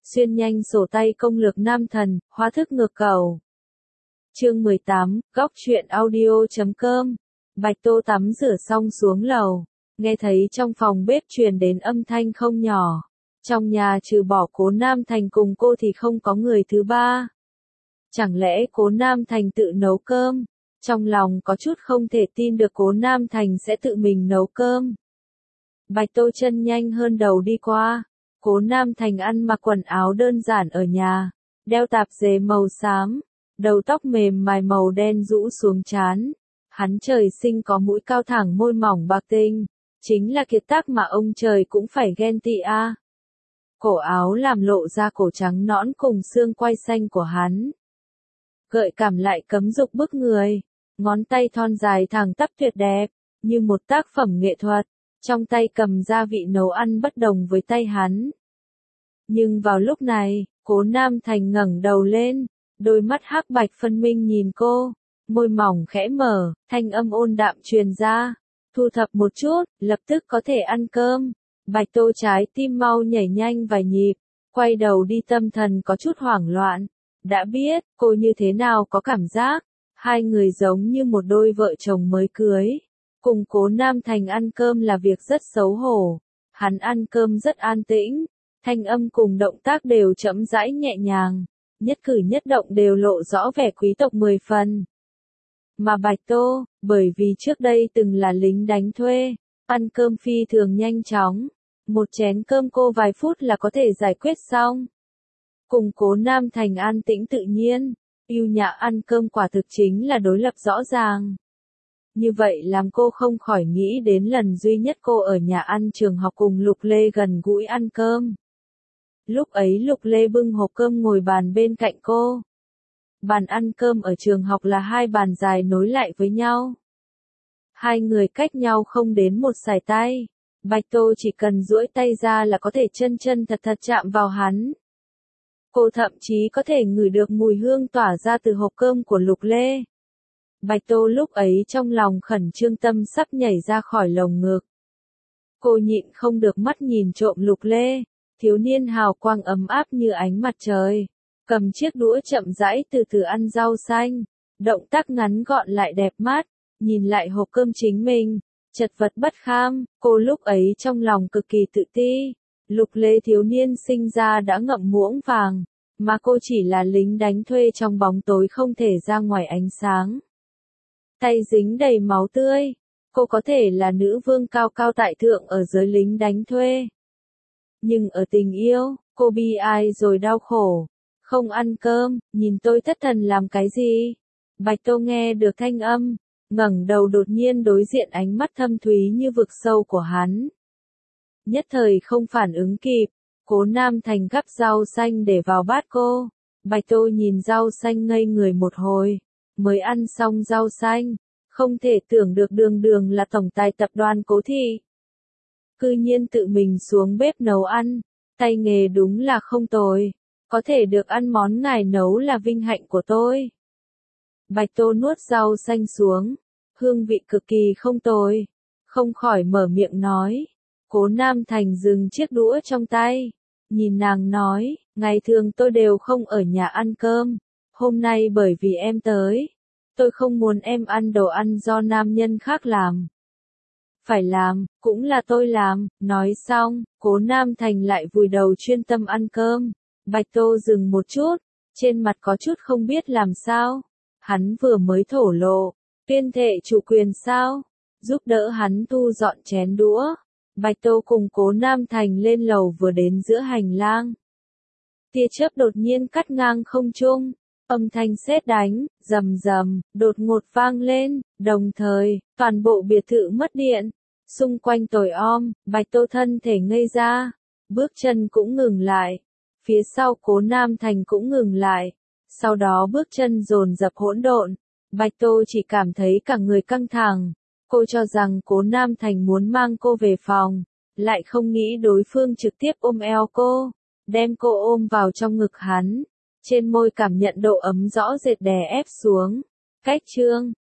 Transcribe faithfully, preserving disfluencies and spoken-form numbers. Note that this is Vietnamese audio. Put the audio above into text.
xuyên nhanh sổ tay công lược nam thần, hóa thức ngược cầu. Chương mười tám, góc truyện audio chấm com. Bạch Tô tắm rửa xong xuống lầu, nghe thấy trong phòng bếp truyền đến âm thanh không nhỏ. Trong nhà trừ bỏ Cố Nam Thành cùng cô thì không có người thứ ba. Chẳng lẽ Cố Nam Thành tự nấu cơm? Trong lòng có chút không thể tin được Cố Nam Thành sẽ tự mình nấu cơm. Bạch Tô chân nhanh hơn đầu đi qua. Cố Nam Thành ăn mặc quần áo đơn giản ở nhà, đeo tạp dề màu xám, đầu tóc mềm mại màu đen rũ xuống trán. Hắn trời sinh có mũi cao thẳng, môi mỏng bạc tinh, chính là kiệt tác mà ông trời cũng phải ghen tị a. À. Cổ áo làm lộ ra cổ trắng nõn cùng xương quai xanh của hắn. Gợi cảm lại cấm dục bức người, ngón tay thon dài thẳng tắp tuyệt đẹp, như một tác phẩm nghệ thuật, trong tay cầm gia vị nấu ăn bất đồng với tay hắn. Nhưng vào lúc này, Cố Nam Thành ngẩng đầu lên, đôi mắt hắc bạch phân minh nhìn cô, môi mỏng khẽ mở, thanh âm ôn đạm truyền ra, thu thập một chút, lập tức có thể ăn cơm. Bạch Tô trái tim mau nhảy nhanh vài nhịp, quay đầu đi tâm thần có chút hoảng loạn. Đã biết, cô như thế nào có cảm giác, hai người giống như một đôi vợ chồng mới cưới. Cùng Cố Nam Thành ăn cơm là việc rất xấu hổ, hắn ăn cơm rất an tĩnh, thanh âm cùng động tác đều chậm rãi nhẹ nhàng, nhất cử nhất động đều lộ rõ vẻ quý tộc mười phần. Mà Bạch Tô, bởi vì trước đây từng là lính đánh thuê, ăn cơm phi thường nhanh chóng, một chén cơm cô vài phút là có thể giải quyết xong. Cùng Cố Nam Thành an tĩnh tự nhiên, yêu nhã ăn cơm quả thực chính là đối lập rõ ràng. Như vậy làm cô không khỏi nghĩ đến lần duy nhất cô ở nhà ăn trường học cùng Lục Lê gần gũi ăn cơm. Lúc ấy Lục Lê bưng hộp cơm ngồi bàn bên cạnh cô. Bàn ăn cơm ở trường học là hai bàn dài nối lại với nhau. Hai người cách nhau không đến một sải tay. Bạch Tô chỉ cần duỗi tay ra là có thể chân chân thật thật chạm vào hắn. Cô thậm chí có thể ngửi được mùi hương tỏa ra từ hộp cơm của Lục Lê. Bạch Tô lúc ấy trong lòng khẩn trương, tâm sắp nhảy ra khỏi lồng ngực. Cô nhịn không được mắt nhìn trộm Lục Lê, thiếu niên hào quang ấm áp như ánh mặt trời, cầm chiếc đũa chậm rãi từ từ ăn rau xanh, động tác ngắn gọn lại đẹp mắt, nhìn lại hộp cơm chính mình, chật vật bất kham, cô lúc ấy trong lòng cực kỳ tự ti. Lục Lê thiếu niên sinh ra đã ngậm muỗng vàng, mà cô chỉ là lính đánh thuê trong bóng tối không thể ra ngoài ánh sáng. Tay dính đầy máu tươi, cô có thể là nữ vương cao cao tại thượng ở giới lính đánh thuê. Nhưng ở tình yêu, cô bi ai rồi đau khổ, không ăn cơm, nhìn tôi thất thần làm cái gì? Bạch Tô nghe được thanh âm, ngẩng đầu đột nhiên đối diện ánh mắt thâm thúy như vực sâu của hắn. Nhất thời không phản ứng kịp, Cố Nam Thành gắp rau xanh để vào bát cô. Bạch Tô nhìn rau xanh ngây người một hồi, mới ăn xong rau xanh, không thể tưởng được đường đường là tổng tài tập đoàn Cố thị. Cư nhiên tự mình xuống bếp nấu ăn, tay nghề đúng là không tồi, có thể được ăn món ngài nấu là vinh hạnh của tôi. Bạch Tô nuốt rau xanh xuống, hương vị cực kỳ không tồi, không khỏi mở miệng nói. Cố Nam Thành dừng chiếc đũa trong tay, nhìn nàng nói, ngày thường tôi đều không ở nhà ăn cơm, hôm nay bởi vì em tới, tôi không muốn em ăn đồ ăn do nam nhân khác làm. Phải làm, cũng là tôi làm. Nói xong, Cố Nam Thành lại vùi đầu chuyên tâm ăn cơm. Bạch Tô dừng một chút, trên mặt có chút không biết làm sao. Hắn vừa mới thổ lộ, tuyên thệ chủ quyền sao, giúp đỡ hắn thu dọn chén đũa. Bạch Tô cùng Cố Nam Thành lên lầu vừa đến giữa hành lang. Tia chớp đột nhiên cắt ngang không trung, âm thanh sét đánh, rầm rầm, đột ngột vang lên, đồng thời, toàn bộ biệt thự mất điện, xung quanh tối om, Bạch Tô thân thể ngây ra, bước chân cũng ngừng lại, phía sau Cố Nam Thành cũng ngừng lại, sau đó bước chân dồn dập hỗn độn, Bạch Tô chỉ cảm thấy cả người căng thẳng. Cô cho rằng Cố Nam Thành muốn mang cô về phòng, lại không nghĩ đối phương trực tiếp ôm eo cô, đem cô ôm vào trong ngực hắn, trên môi cảm nhận độ ấm rõ rệt đè ép xuống. Cách chương